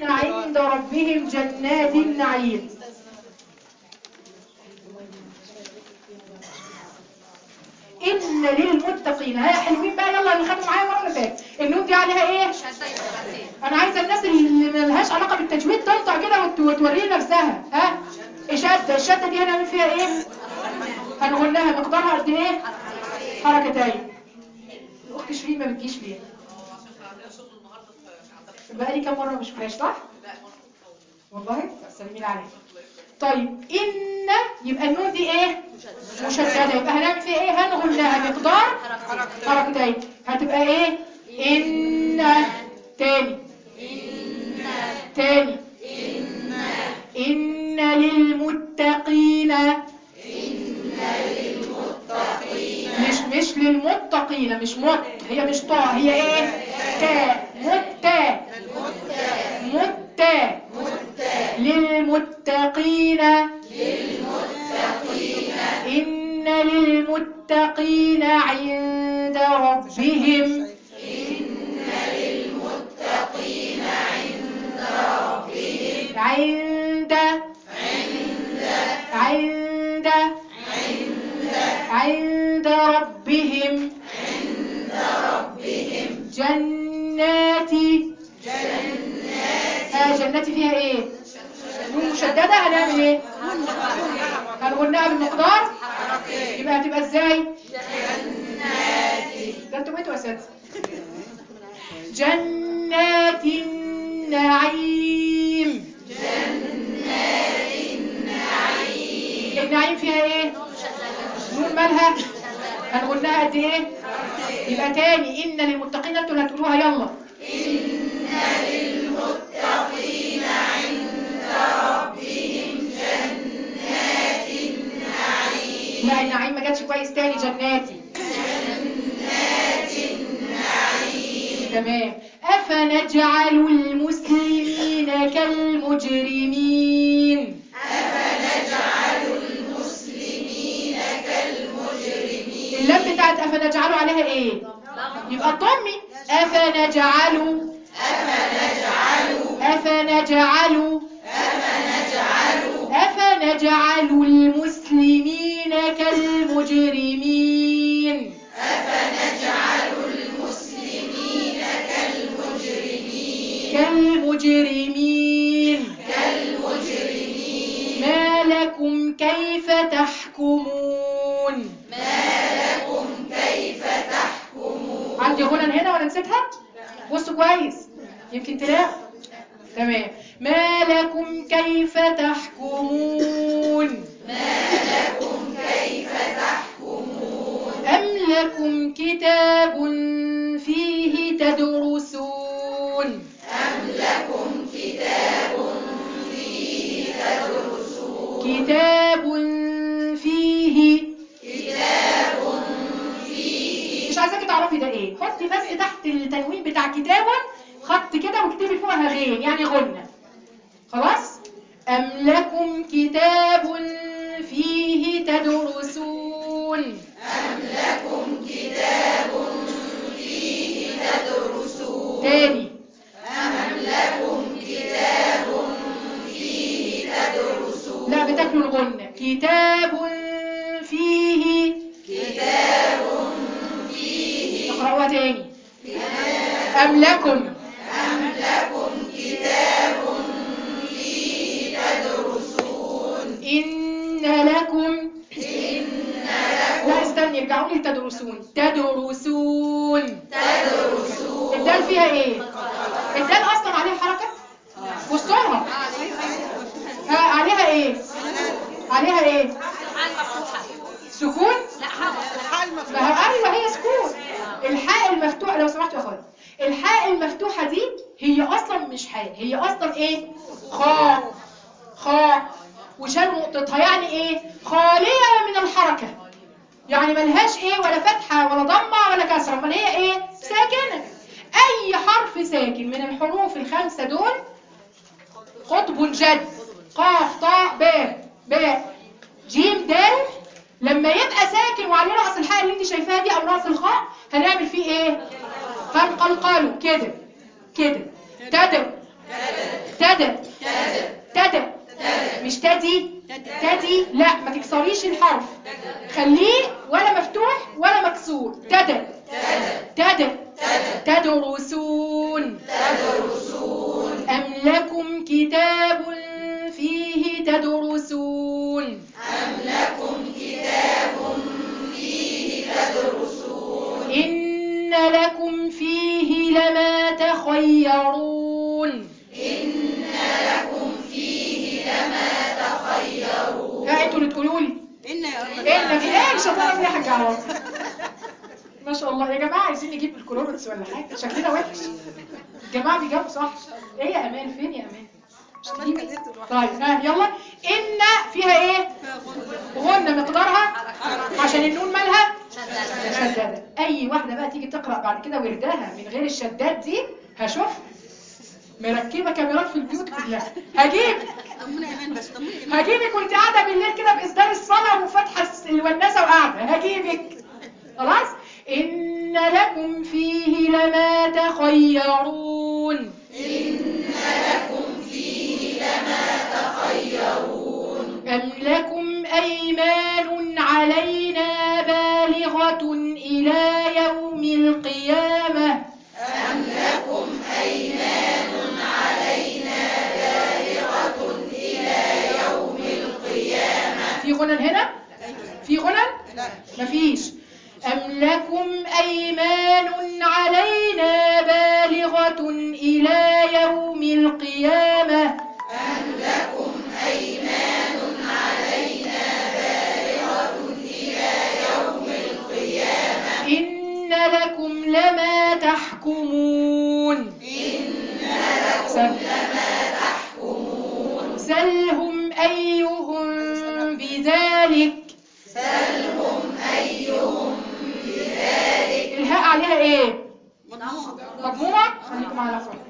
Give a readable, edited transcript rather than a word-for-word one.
عند ربهم جنات النعيم. إن للمتقين. ها حلوين بقى، يلا اللي خدوا معايا المره اللي فاتت. النون دي عليها ايه؟ انا عايزه الناس اللي مالهاش علاقه بالتجويد تنطق كده وتوري نفسها. ها شده، الشده دي هنعمل فيها ايه؟ هنقولها مقدارها قد ايه؟ حركتين. الاخت شيرين ما بتجيش ليه؟ بقالي كام مره ما بشوفهاش صح؟ والله سلمي عليك. طيب ان يبقى النون دي ايه؟ مشدده. يبقى هنعمل فيها ايه؟ هنقولها مقدار حركتين. هتبقى ايه؟ ان. تاني تاني. إن للمتقين. مش للمتقين، مش مت، هي مش طاء، هي ايه؟ تاء. للمتقين. إن للمتقين عند ربهم. عند ربهم جناتي. جناتي فيها ايه؟ نون مشددة. هنعمل ايه؟ هنقولها بالمقدار. يبقى هتبقى ازاي؟ ده انتوا بقيتوا اساتذة. جنات النعيم. النعيم فيها ايه؟ نون مالها؟ هنقولها قد ايه؟ يبقى تاني. ان للمتقين. انتوا اللي هتقولوها. يلا. ان للمتقين عند ربهم جنات النعيم. لا النعيم ما جاتش كويس. تاني. جناتي. تمام. افنجعل المسلمين كالمجرمين. اللام بتاعت افنجعله عليها ايه؟ يبقى الضمي. افنجعل المسلمين كالمجرمين. ما لكم كيف تحكمون. عندي غنى هنا ولا نسيتها؟ بصوا كويس يمكن تلاقوا. تمام. ما لكم كيف تحكمون. أم لكم كتاب فيه تدرسون. كتاب فيه. مش عايزاكي تعرفي ده ايه. حطي بس تحت التنوين بتاع كتاب خط كده واكتبي فوقها غين يعني غنة. خلاص. أم لكم كتاب فيه تدرسون. تاني. لا بتاكلوا الغنة. كتاب فيه. اقرأوها تاني. أم لكم. إن لكم. لا استني ارجعوا لي. تدرسون. الدال فيها ايه؟ الدال اصلا عليها حركة. بصوها. عليها ايه؟ سكون. ما هو ايوه هي سكون. الحاء المفتوحه لو سمحتوا يا اخوان. الحاء المفتوحه دي هي اصلا مش حاء، هي اصلا ايه؟ خاء وشال نقطتها. يعني ايه؟ خاليه من الحركه. يعني ملهاش ايه ولا فتحه ولا ضمه ولا كسره. امال هي ايه؟ ساكنه. اي حرف ساكن من الحروف الخمسه دول قطب جد. قاف طاء باء جيم دال. لما يبقى ساكن وعليه راس الحاء اللي انت شايفاها دي او راس الخاء هنعمل فيه ايه؟ هنقلقله كده. تدر تد تد مش تدي تدي، لا ما تكسريش الحرف، خليه ولا مفتوح ولا مكسور. تد تد تدرسون أم لكم كتاب فيه تدرسون إن لكم فيه لما تخيرون ها انتوا اللي تقولوا لي ان في ايه شطاره فيها حاجه عوض. ما شاء الله يا جماعه، عايزين نجيب الكلوركس ولا حاجه، شكلنا وحش. الجماعه بيجاوبوا صح. ايه يا امان؟ فين يا امان؟ طيب ها يلا. ان فيها ايه؟ غنة مقدارها عشان النون مالها شدادة. اي واحدة بقى تيجي تقرأ بعد كده ورداها من غير الشداد دي هشوف مركبة كاميرات في البيوت كلها. هجيبك وانت قاعدة بالليل كده بإصدار الصلاة وفاتحة الوناسة وقاعدة، هجيبك خلاص. إن لكم فيه لما تخيرون أم لكم أيمان علينا بالغة إلى يوم القيامة في غنى هنا؟ في غنى؟ مفيش. أم لكم أيمان علينا بالغة إلى يوم القيامة إن لكم لما تحكمون سلهم أيهم بذلك الهاء عليها ايه؟ مضمومة. خليكم على خير.